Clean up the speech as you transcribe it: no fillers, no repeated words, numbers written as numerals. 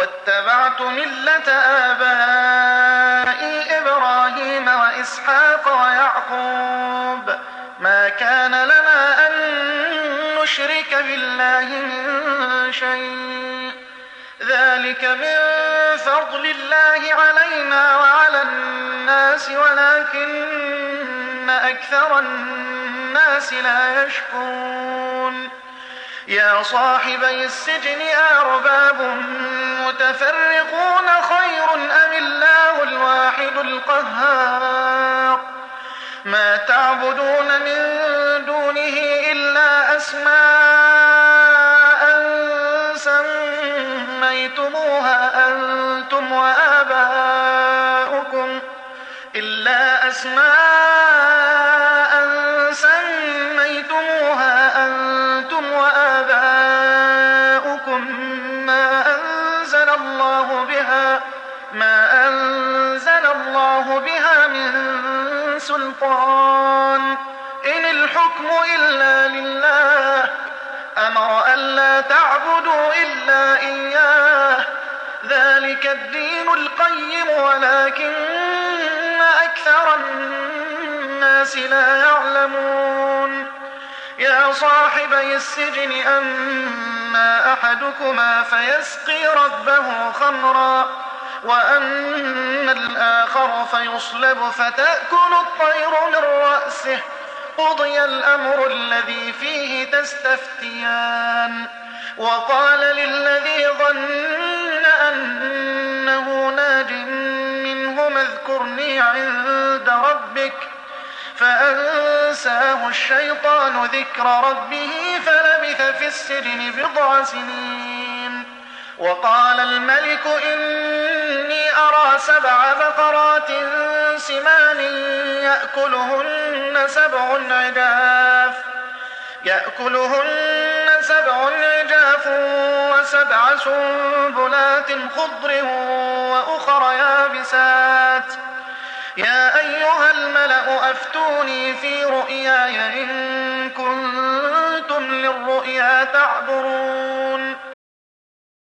واتبعت ملة آبائي إبراهيم وإسحاق ويعقوب ما كان لنا أن نشرك بالله من شيء ذلك من فضل الله علينا وعلى الناس ولكن أكثر الناس لا يشكرون يا صاحبي السجن أأرباب متفرقون خير أم الله الواحد القهار ما تعبدون من دونه إلا أسماء سميتموها أنتم وآباؤكم ما أنزل الله بها من سلطان إن الحكم إلا لله أمر ألا تعبدوا إلا إياه ذلك الدين القيم ولكن أكثر الناس لا يعلمون يا صاحبي السجن أما أحدكما فيسقي ربه خمرا وأما الآخر فيصلب فتأكل الطير من رأسه قضي الأمر الذي فيه تستفتيان وقال للذي ظن أنه ناج منهما اذكرني عند ربك فأنساه الشيطان ذكر ربه فلبث في السجن بضع سنين وقال الملك إني أرى 7 بقرات سمان يأكلهن 7 عجاف و7 سنبلات خضر وأخر يابسات يا أيها الملأ أفتوني في رؤياي إن كنتم للرؤيا تعبرون